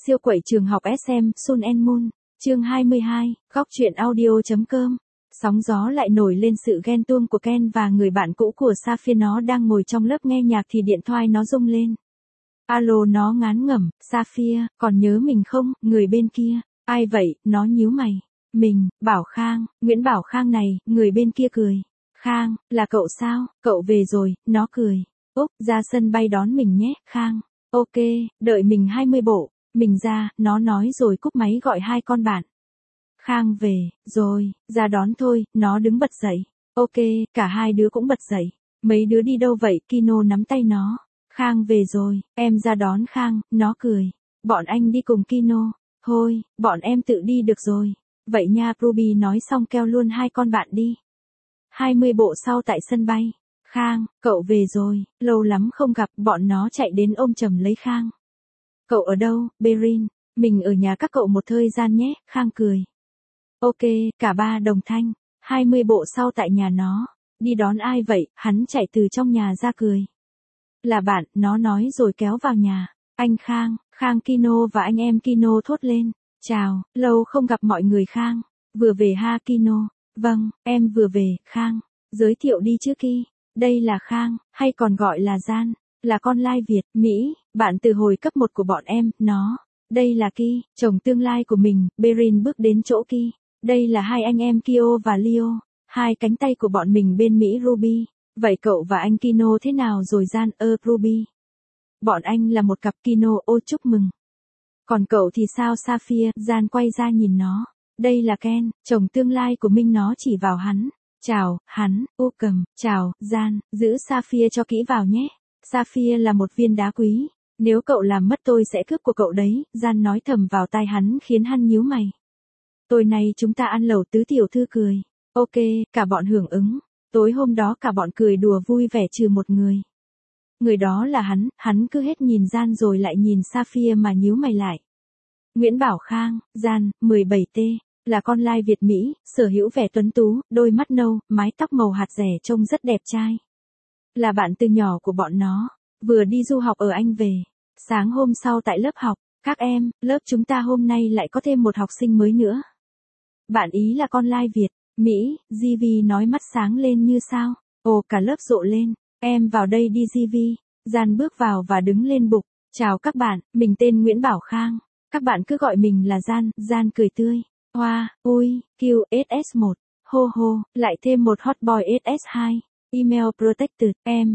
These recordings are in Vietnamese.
Siêu quẩy trường học SM Sun and Moon, chương 22, góc truyện audio.com. Sóng gió lại nổi lên sự ghen tuông của Ken và người bạn cũ của Sapphire. Nó đang ngồi trong lớp nghe nhạc thì điện thoại nó rung lên. Alo, nó ngán ngẩm, Sapphire, còn nhớ mình không? Người bên kia, ai vậy? Nó nhíu mày. Mình, Bảo Khang, Nguyễn Bảo Khang này. Người bên kia cười. Khang, là cậu sao? Cậu về rồi, nó cười. Úc, ra sân bay đón mình nhé, Khang. Ok, đợi mình 20 bộ. Mình ra, nó nói rồi cúp máy gọi hai con bạn. Khang về, rồi, ra đón thôi, nó đứng bật dậy. Ok, cả hai đứa cũng bật dậy. Mấy đứa đi đâu vậy? Kino nắm tay nó. Khang về rồi, em ra đón Khang, nó cười. Bọn anh đi cùng Kino. Thôi, bọn em tự đi được rồi. Vậy nha, Ruby nói xong kêu luôn hai con bạn đi. 20 bộ sau tại sân bay. Khang, cậu về rồi, lâu lắm không gặp. Bọn nó chạy đến ôm chầm lấy Khang. Cậu ở đâu, Berin? Mình ở nhà các cậu một thời gian nhé, Khang cười. Ok, cả ba đồng thanh. 20 bộ sau tại nhà nó. Đi đón ai vậy? Hắn chạy từ trong nhà ra cười. Là bạn, nó nói rồi kéo vào nhà. Anh Khang, Khang Kino và anh em Kino thốt lên. Chào, lâu không gặp mọi người Khang. Vừa về ha Kino. Vâng, em vừa về, Khang. Giới thiệu đi chứ Ki. Đây là Khang, hay còn gọi là Gian. Là con lai Việt, Mỹ, bạn từ hồi cấp 1 của bọn em, nó. Đây là Ki, chồng tương lai của mình. Berin bước đến chỗ Ki. Đây là hai anh em Kyo và Leo. Hai cánh tay của bọn mình bên Mỹ. Ruby. Vậy cậu và anh Kino thế nào rồi Gian? Ruby. Bọn anh là một cặp Kino. Ô chúc mừng. Còn cậu thì sao Sapphire? Gian quay ra nhìn nó. Đây là Ken, chồng tương lai của mình. Nó chỉ vào hắn. Chào, hắn, ô cầm, chào, Gian, giữ Sapphire cho kỹ vào nhé. Sapphire là một viên đá quý. Nếu cậu làm mất tôi sẽ cướp của cậu đấy. Gian nói thầm vào tai hắn khiến hắn nhíu mày. Tối nay chúng ta ăn lẩu, tứ tiểu thư cười. Ok, cả bọn hưởng ứng. Tối hôm đó cả bọn cười đùa vui vẻ trừ một người. Người đó là hắn cứ hết nhìn Gian rồi lại nhìn Sapphire mà nhíu mày lại. Nguyễn Bảo Khang, Gian, 17T. Là con lai Việt Mỹ, sở hữu vẻ tuấn tú, đôi mắt nâu, mái tóc màu hạt rẻ trông rất đẹp trai. Là bạn từ nhỏ của bọn nó, vừa đi du học ở Anh về. Sáng hôm sau tại lớp học, các em, lớp chúng ta hôm nay lại có thêm một học sinh mới nữa. Bạn ý là con lai Việt, Mỹ, GV nói mắt sáng lên như sao. Ồ, cả lớp rộ lên, em vào đây đi GV. Gian bước vào và đứng lên bục. Chào các bạn, mình tên Nguyễn Bảo Khang. Các bạn cứ gọi mình là Gian. Gian cười tươi. Hoa, ui, Q, SS1, hô hô, lại thêm một hot boy SS2, email protected,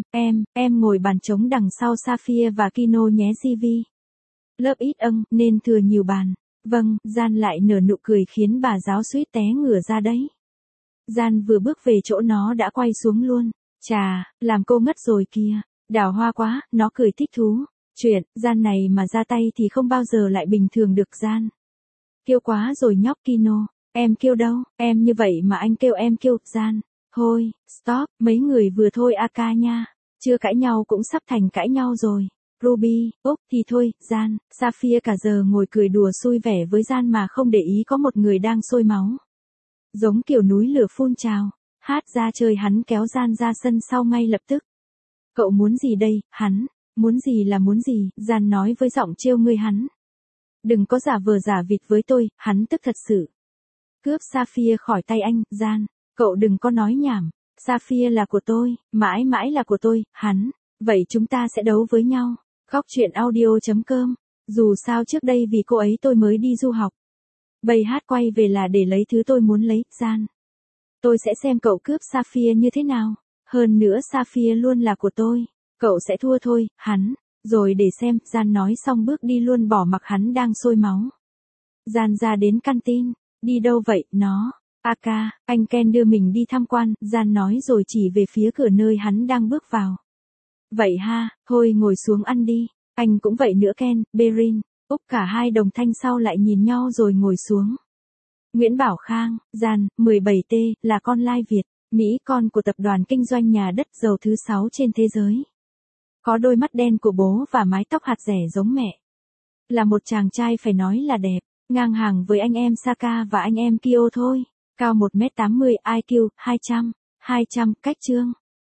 em ngồi bàn trống đằng sau Sapphire và Kino nhé GV. Lớp ít nên thừa nhiều bàn. Vâng, Gian lại nở nụ cười khiến bà giáo suýt té ngửa ra đấy. Gian vừa bước về chỗ nó đã quay xuống luôn. Chà, làm cô ngất rồi kìa, đào hoa quá, nó cười thích thú. Chuyện, Gian này mà ra tay thì không bao giờ lại bình thường được Gian. Kêu quá rồi nhóc Kino, em kêu đâu, em như vậy mà anh kêu em kêu, Gian. Thôi, stop, mấy người vừa thôi Aka nha, chưa cãi nhau cũng sắp thành cãi nhau rồi. Ruby, Úc thì thôi, Gian, Sapphire cả giờ ngồi cười đùa xui vẻ với Gian mà không để ý có một người đang sôi máu. Giống kiểu núi lửa phun trào, hát ra chơi. Hắn kéo Gian ra sân sau ngay lập tức. Cậu muốn gì đây, hắn, muốn gì là muốn gì, Gian nói với giọng trêu ngươi hắn. Đừng có giả vờ giả vịt với tôi, hắn tức thật sự. Cướp Sapphire khỏi tay anh, Gian, cậu đừng có nói nhảm. Sapphire là của tôi, mãi mãi là của tôi, hắn. Vậy chúng ta sẽ đấu với nhau. Góc truyện audio.com. Dù sao trước đây vì cô ấy tôi mới đi du học. Bây hát quay về là để lấy thứ tôi muốn lấy, Gian. Tôi sẽ xem cậu cướp Sapphire như thế nào. Hơn nữa Sapphire luôn là của tôi. Cậu sẽ thua thôi, hắn. Rồi để xem, Gian nói xong bước đi luôn bỏ mặc hắn đang sôi máu. Gian ra đến canteen. Đi đâu vậy, nó? Aka, anh Ken đưa mình đi tham quan, Gian nói rồi chỉ về phía cửa nơi hắn đang bước vào. Vậy ha, thôi ngồi xuống ăn đi. Anh cũng vậy nữa Ken, Berin, Úc cả hai đồng thanh sau lại nhìn nhau rồi ngồi xuống. Nguyễn Bảo Khang, Gian, 17T, là con lai Việt, Mỹ, con của tập đoàn kinh doanh nhà đất giàu thứ 6 trên thế giới. Có đôi mắt đen của bố và mái tóc hạt rẻ giống mẹ. Là một chàng trai phải nói là đẹp, ngang hàng với anh em Saka và anh em Kyo thôi. Cao 1m80, IQ 200, cách chương.